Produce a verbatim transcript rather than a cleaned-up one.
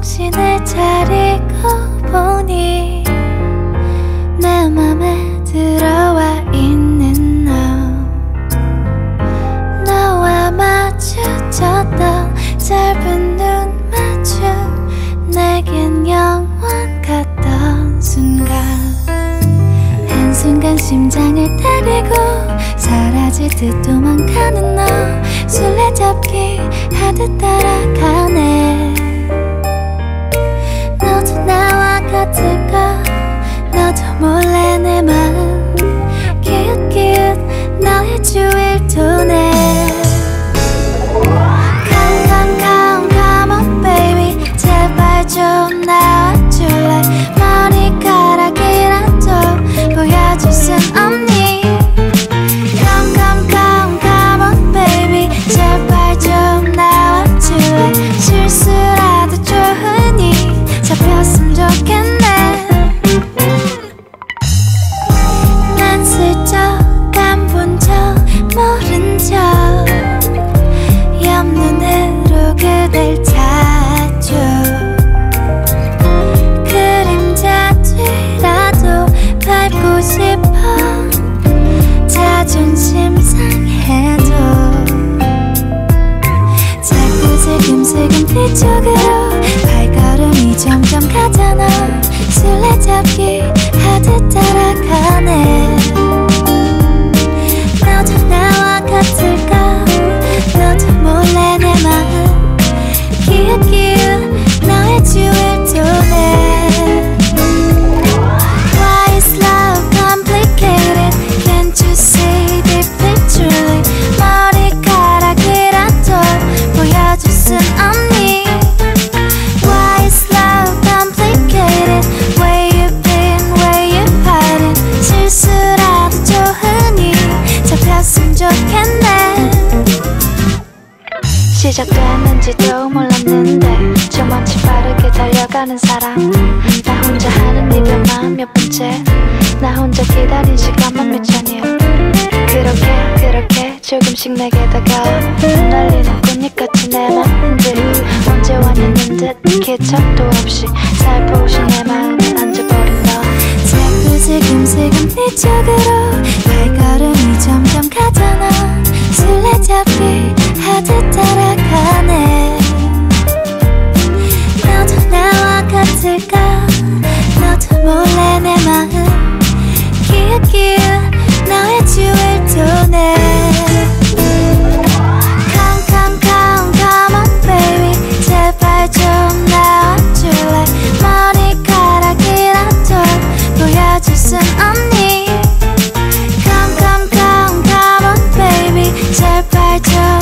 정신을 차리고 보니 내 맘에 들어와 있는 너, 너와 마주쳤던 짧은 눈 마주 내겐 영원 같던 순간, 한순간 심장을 때리고 사라질 듯 도망가는 너, 술래잡기 하듯 따라가네. 너도 나와 같을까? 너도 몰래 내 마음 기웃기웃 너의 주위를 도네. Come come come come on baby, 제발 좀 나와줄래? 머리카락이라도 보여줄 순 없니? Come come come come on baby, 제발 좀 나와줄래? 실수라도 좋으니 잡혔으면 좋겠네. 난 슬쩍 안 본 척 모른 척 옆눈으로 그댈 찾죠. 그림자 뒤라도 밟고 싶어 자존심 상해도. 자꾸 슬금슬금 뒤쪽으로 발걸음이 점점 가잖아. 술래잡기 하듯 따라가네. 너도 나와 같을까? 너도 몰래 내 마음 기웃기웃 너의 주위를 도네. Why is love complicated? Can't you see deeply truly? 머리카락이라도 보여줄 순 없니? Why is love complicated? Where you been, where you hiding? 실수라도 좋으니 잡혔으면 좋겠네. 시작됐는지도 몰랐는데 저만치 빠르게 달려가는 사람. 나 혼자 하는 이별만 몇 번째, 나 혼자 기다린 시간만 몇 천이야. 그렇게 그렇게 조금씩 내게 다가와 날리는 꽃잎같이 내 맘인데 언제 왔냐는 듯 기척도 없이 살포시 내 마음에 앉아버린 너. 자꾸 슬금슬금 네 쪽으로 발걸음이 점점 가잖아. 술래잡기 하듯 따라가네. 너도 나와 같을까? 너도 몰래 내 마음 기웃기웃 너의 주위를 도네. Come come come come on baby, 제발 좀 나와줄래? 머리카락이라도 보여줄 순 없니? Come come come come on baby, 제발 좀